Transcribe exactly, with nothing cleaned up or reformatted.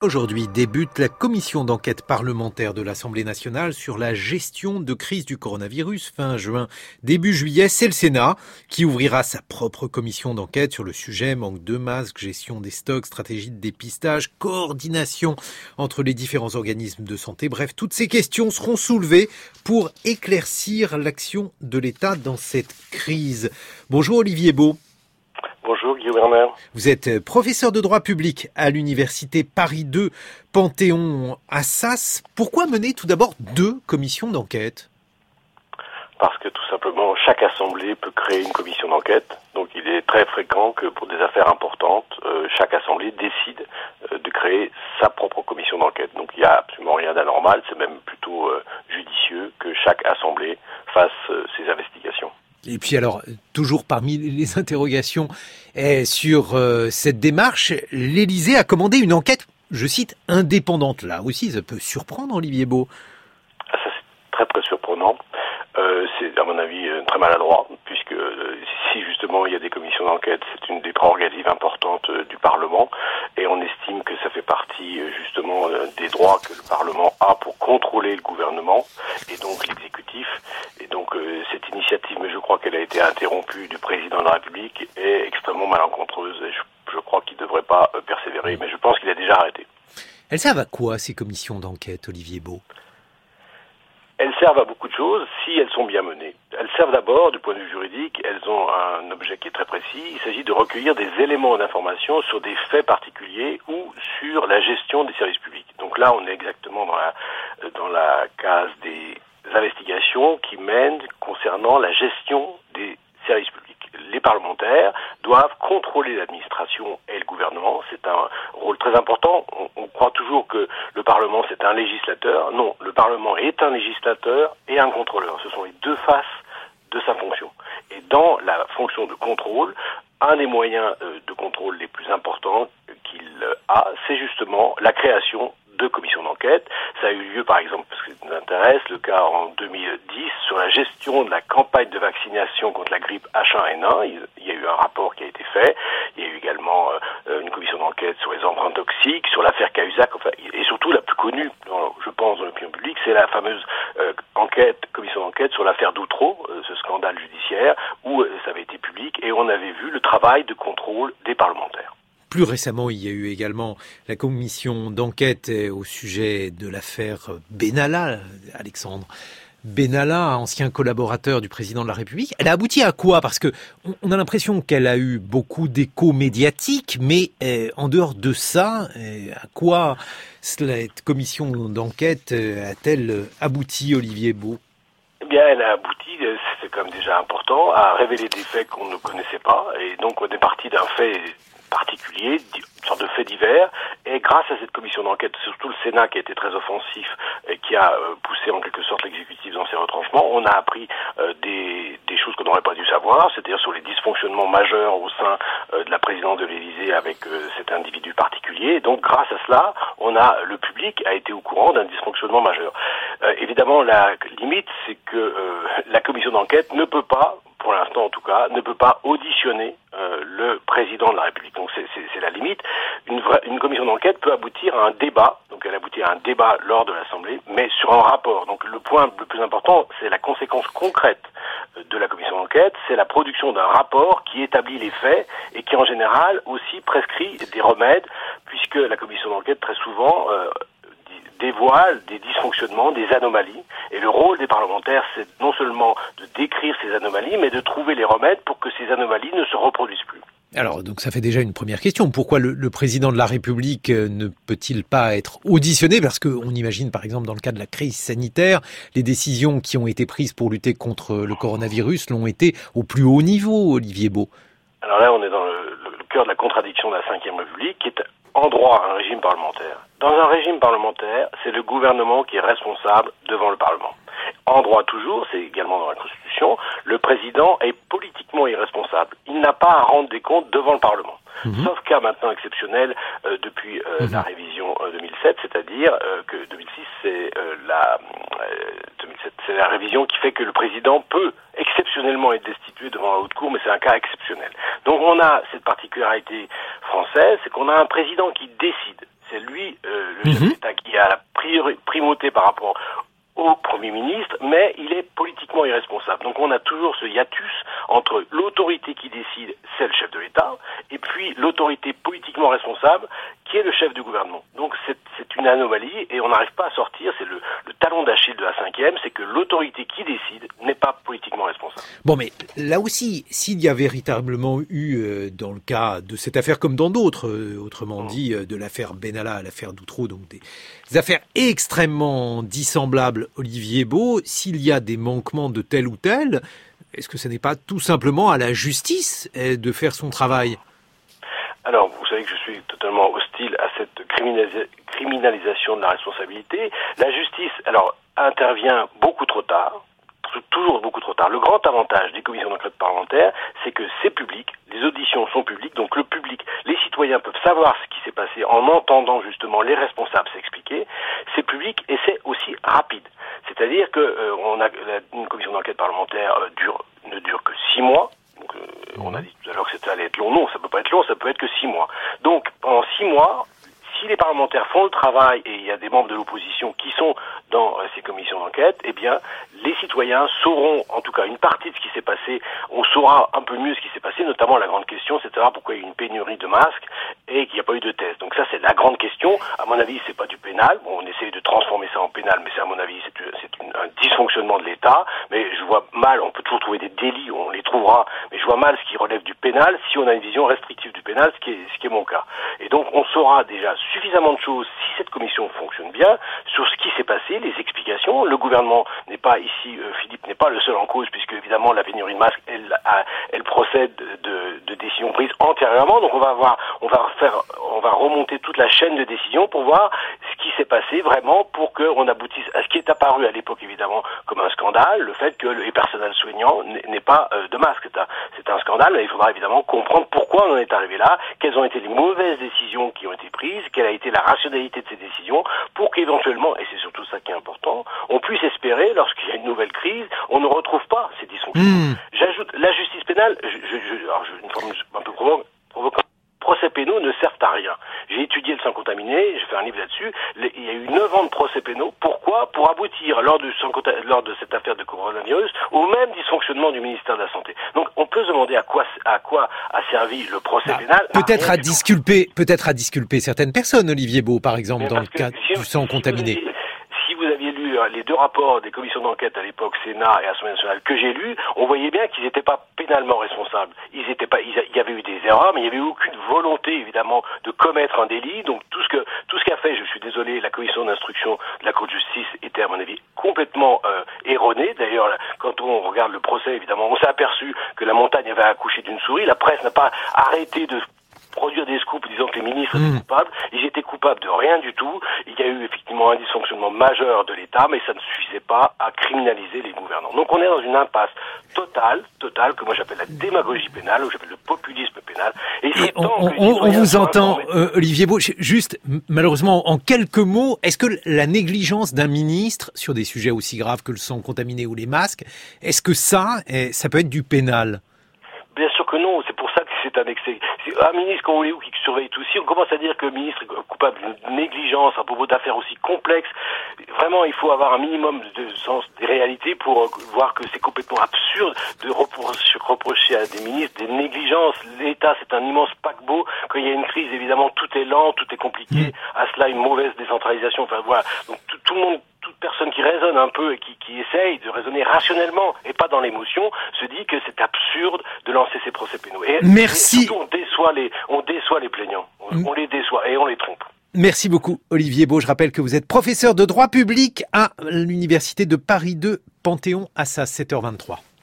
Aujourd'hui débute la commission d'enquête parlementaire de l'Assemblée nationale sur la gestion de crise du coronavirus fin juin. Début juillet, c'est le Sénat qui ouvrira sa propre commission d'enquête sur le sujet. Manque de masques, gestion des stocks, stratégie de dépistage, coordination entre les différents organismes de santé. Bref, toutes ces questions seront soulevées pour éclaircir l'action de l'État dans cette crise. Bonjour Olivier Beau. Bonjour Guillaume Werner. Vous êtes professeur de droit public à l'université Paris deux, Panthéon-Assas. Pourquoi mener tout d'abord deux commissions d'enquête ? Parce que tout simplement, chaque assemblée peut créer une commission d'enquête. Donc il est très fréquent que pour des affaires importantes, euh, chaque assemblée décide euh, de créer sa propre commission d'enquête. Donc il n'y a absolument rien d'anormal, c'est même plutôt euh, judicieux que chaque assemblée fasse euh, ses investigations. Et puis alors, toujours parmi les interrogations eh, sur euh, cette démarche, l'Élysée a commandé une enquête, je cite, indépendante. Là aussi, ça peut surprendre Olivier Beau. Ah, ça c'est très très surprenant. Euh, c'est à mon avis très maladroit, puisque euh, si justement il y a des commissions d'enquête, c'est une des prérogatives importantes euh, du Parlement, et on estime que ça fait partie euh, justement euh, des droits que le Parlement a pour contrôler le gouvernement, et donc l'exécutif. Et donc euh, cette initiative, mais je crois qu'elle a été interrompue du président de la République, est extrêmement malencontreuse, et je, je crois qu'il ne devrait pas euh, persévérer, mais je pense qu'il a déjà arrêté. Elles servent à quoi ces commissions d'enquête, Olivier Beau ? Elles servent à beaucoup de choses si elles sont bien menées. Elles servent d'abord, du point de vue juridique, elles ont un objet qui est très précis. Il s'agit de recueillir des éléments d'information sur des faits particuliers ou sur la gestion des services publics. Donc là, on est exactement dans la, dans la case des investigations qui mènent concernant la gestion des services publics. Les parlementaires doivent contrôler l'administration et le gouvernement. C'est un rôle très important. On, on croit toujours que le Parlement, c'est un législateur. Non, le Parlement est un législateur et un contrôleur. Ce sont les deux faces de sa fonction. Et dans la fonction de contrôle, un des moyens de contrôle les plus importants qu'il a, c'est justement la création de commissions d'enquête. Ça a eu lieu, par exemple, parce que ça nous intéresse, le cas en deux mille dix sur la gestion de la campagne de vaccination contre la grippe H un N un. Il y a eu un rapport qui a été fait. Il y a eu également euh, une commission d'enquête sur les empreintes toxiques, sur l'affaire Cahuzac, enfin, et surtout la plus connue, dans, je pense, dans l'opinion publique, c'est la fameuse euh, enquête, commission d'enquête sur l'affaire Doutreau, euh, ce scandale judiciaire, où euh, ça avait été public, et on avait vu le travail de contrôle des parlementaires. Plus récemment, il y a eu également la commission d'enquête au sujet de l'affaire Benalla, Alexandre Benalla, ancien collaborateur du président de la République. Elle a abouti à quoi ? Parce que on a l'impression qu'elle a eu beaucoup d'écho médiatique, mais euh, en dehors de ça, euh, à quoi cette commission d'enquête euh, a-t-elle abouti, Olivier Beau ? Eh bien, elle a abouti, c'est quand même déjà important, à révéler des faits qu'on ne connaissait pas. Et donc, on est parti d'un fait particulier, une sorte de fait divers, et grâce à cette commission d'enquête, surtout le Sénat qui a été très offensif et qui a euh, poussé en quelque sorte l'exécutif dans ses retranchements, on a appris euh, des, des choses qu'on n'aurait pas dû savoir, c'est-à-dire sur les dysfonctionnements majeurs au sein euh, de la présidence de l'Élysée avec euh, cet individu particulier. Et donc grâce à cela, on a le public a été au courant d'un dysfonctionnement majeur. Euh, évidemment, la limite, c'est que euh, la commission d'enquête ne peut pas, pour l'instant en tout cas, ne peut pas auditionner euh, le président de la République. Donc c'est, c'est, c'est la limite. Une, vraie, une commission d'enquête peut aboutir à un débat, donc elle aboutit à un débat lors de l'Assemblée, mais sur un rapport. Donc le point le plus important, c'est la conséquence concrète de la commission d'enquête, c'est la production d'un rapport qui établit les faits et qui en général aussi prescrit des remèdes, puisque la commission d'enquête très souvent euh, dévoile des dysfonctionnements, des anomalies. Et le rôle des parlementaires, c'est non seulement de décrire ces anomalies, mais de trouver les remèdes pour que ces anomalies ne se reproduisent plus. Alors, donc ça fait déjà une première question. Pourquoi le, le président de la République ne peut-il pas être auditionné ? Parce qu'on imagine, par exemple, dans le cas de la crise sanitaire, les décisions qui ont été prises pour lutter contre le coronavirus l'ont été au plus haut niveau, Olivier Beau. Alors là, on est dans le, le, le cœur de la contradiction de la cinquième République, qui est en droit un régime parlementaire. Dans un régime parlementaire, c'est le gouvernement qui est responsable devant le Parlement. En droit toujours, c'est également dans la Constitution, le président est politiquement irresponsable. Il n'a pas à rendre des comptes devant le Parlement. Mmh. Sauf cas maintenant exceptionnel euh, depuis euh, mmh. la révision euh, deux mille sept, c'est-à-dire euh, que deux mille six, c'est euh, la euh, deux mille sept, c'est la révision qui fait que le président peut exceptionnellement être destitué devant la haute cour, mais c'est un cas exceptionnel. Donc on a cette particularité française, c'est qu'on a un président qui décide. C'est lui euh, le, le chef d'État qui a la priori, primauté par rapport au Premier ministre, mais il est politiquement irresponsable. Donc on a toujours ce hiatus entre l'autorité qui décide, c'est le chef de l'État, et puis l'autorité politiquement responsable, qui est le chef du gouvernement. Donc c'est, c'est une anomalie, et on n'arrive pas à sortir, c'est le, le talon d'Achille de la cinquième, c'est que l'autorité qui décide n'est pas politiquement responsable. Bon, mais là aussi, s'il y a véritablement eu, euh, dans le cas de cette affaire comme dans d'autres, euh, autrement mmh. dit, euh, de l'affaire Benalla à l'affaire Doutreau, donc des, des affaires extrêmement dissemblables, Olivier Beau, s'il y a des manquements de tel ou tel, est-ce que ce n'est pas tout simplement à la justice de faire son travail ? Alors, vous savez que je suis totalement hostile à cette criminalis- criminalisation de la responsabilité. La justice, alors, intervient beaucoup trop tard, toujours beaucoup trop tard. Le grand avantage des commissions d'enquête parlementaires, c'est que c'est public, les auditions sont publiques, donc le public, les citoyens peuvent savoir ce qui s'est passé en entendant justement les responsables s'expliquer. C'est public et c'est aussi rapide. C'est-à-dire que euh, on a une commission d'enquête parlementaire euh, dure, ne dure que six mois. Donc, euh, on a dit tout à l'heure que ça allait être long. Non, ça peut pas être long, ça peut être que six mois. Donc, pendant six mois, si les parlementaires font le travail et il y a des membres de l'opposition qui sont dans euh, ces commissions d'enquête, eh bien, les citoyens sauront, en tout cas, une partie de ce qui s'est passé. On saura un peu mieux ce qui s'est passé, notamment la grande question, c'est de savoir pourquoi il y a eu une pénurie de masques et qu'il n'y a pas eu de tests. Donc ça, c'est la grande question. À mon avis, c'est pas du pénal. Bon, on essaye de transformer ça en pénal, mais c'est à mon avis, c'est, c'est une, un dysfonctionnement de l'État. Mais je vois mal, on peut toujours trouver des délits, on les trouvera, mais je vois mal ce qui relève du pénal si on a une vision restrictive du pénal, ce qui est, ce qui est mon cas. Et donc, on saura déjà suffisamment de choses si cette commission fonctionne bien sur ce qui s'est passé, les explications. Le gouvernement n'est pas ici, euh, Philippe n'est pas le seul en cause, puisque évidemment la pénurie de masques, elle, a, elle procède de, de décisions prises antérieurement. Donc on va avoir, on va faire, on va remonter toute la chaîne de décisions pour voir ce qui s'est passé vraiment pour qu'on aboutisse à ce qui est apparu à l'époque évidemment comme un scandale, le fait que les personnels soignants n'aient pas euh, de masque. C'est un, c'est un scandale, mais il faudra évidemment comprendre pourquoi on en est arrivé là, quelles ont été les mauvaises décisions qui ont été prises, quelle a été la rationalité de ces décisions, pour qu'éventuellement, et c'est surtout ça qui est important, on puisse espérer, lorsqu'il y a une nouvelle crise, on ne retrouve pas ces dysfonctionnements. Mmh. J'ajoute, la justice pénale, je, je, je, alors je, une forme un peu provocante, procès pénaux ne servent à rien. J'ai étudié le sang contaminé, j'ai fait un livre là-dessus, il y a eu neuf ans de procès pénaux. Pourquoi ? Pour aboutir, lors, du sang, lors de cette affaire de coronavirus, au même dysfonctionnement du ministère de la Santé. Donc on peut se demander à quoi, à quoi a servi le procès ah, pénal. Peut-être à, à disculper, peut-être à disculper certaines personnes, Olivier Beau, par exemple, mais dans le cas si, du sang si contaminé. Vous, si vous aviez lu les deux rapports des commissions d'enquête à l'époque, Sénat et Assemblée nationale, que j'ai lus, on voyait bien qu'ils n'étaient pas pénalement responsables. Ils étaient pas, il y avait eu des erreurs, mais il n'y avait eu aucune volonté, évidemment, de commettre un délit. Donc tout ce que, tout ce qu'a fait, je suis désolé, la commission d'instruction de la Cour de justice était, à mon avis, complètement euh, erronée. D'ailleurs, quand on regarde le procès, évidemment, on s'est aperçu que la montagne avait accouché d'une souris. La presse n'a pas arrêté de produire des scoops disant que les ministres étaient mmh. coupables. Ils étaient coupables de rien du tout. Il y a eu effectivement un dysfonctionnement majeur de l'État, mais ça ne suffisait pas à criminaliser les gouvernants. Donc on est dans une impasse totale, totale, que moi j'appelle la démagogie pénale, ou j'appelle le populisme pénal. Et, Et on, on, on vous entend, euh, Olivier Beau, juste, malheureusement, en quelques mots, est-ce que la négligence d'un ministre sur des sujets aussi graves que le sang contaminé ou les masques, est-ce que ça, ça peut être du pénal ? Bien sûr que non, c'est pour ça que c'est annexé. Un ministre, quand on est où, qui surveille tout, si on commence à dire que le ministre est coupable d'une négligence à propos d'affaires aussi complexes, vraiment il faut avoir un minimum de sens des réalités pour voir que c'est complètement absurde de reprocher à des ministres des négligences. L'État, c'est un immense paquebot. Quand il y a une crise, évidemment, tout est lent, tout est compliqué. À cela, une mauvaise décentralisation. Enfin voilà. Donc tout, tout le monde, toute personne qui raisonne un peu et qui, qui essaye de raisonner rationnellement et pas dans l'émotion, se dit que c'est absurde de lancer ces procès pénaux. Et, Merci. Et surtout, on déçoit les, on déçoit les plaignants. On, mm. on les déçoit et on les trompe. Merci beaucoup, Olivier Beau. Je rappelle que vous êtes professeur de droit public à l'Université de Paris deux, Panthéon-Assas, sept heures vingt-trois.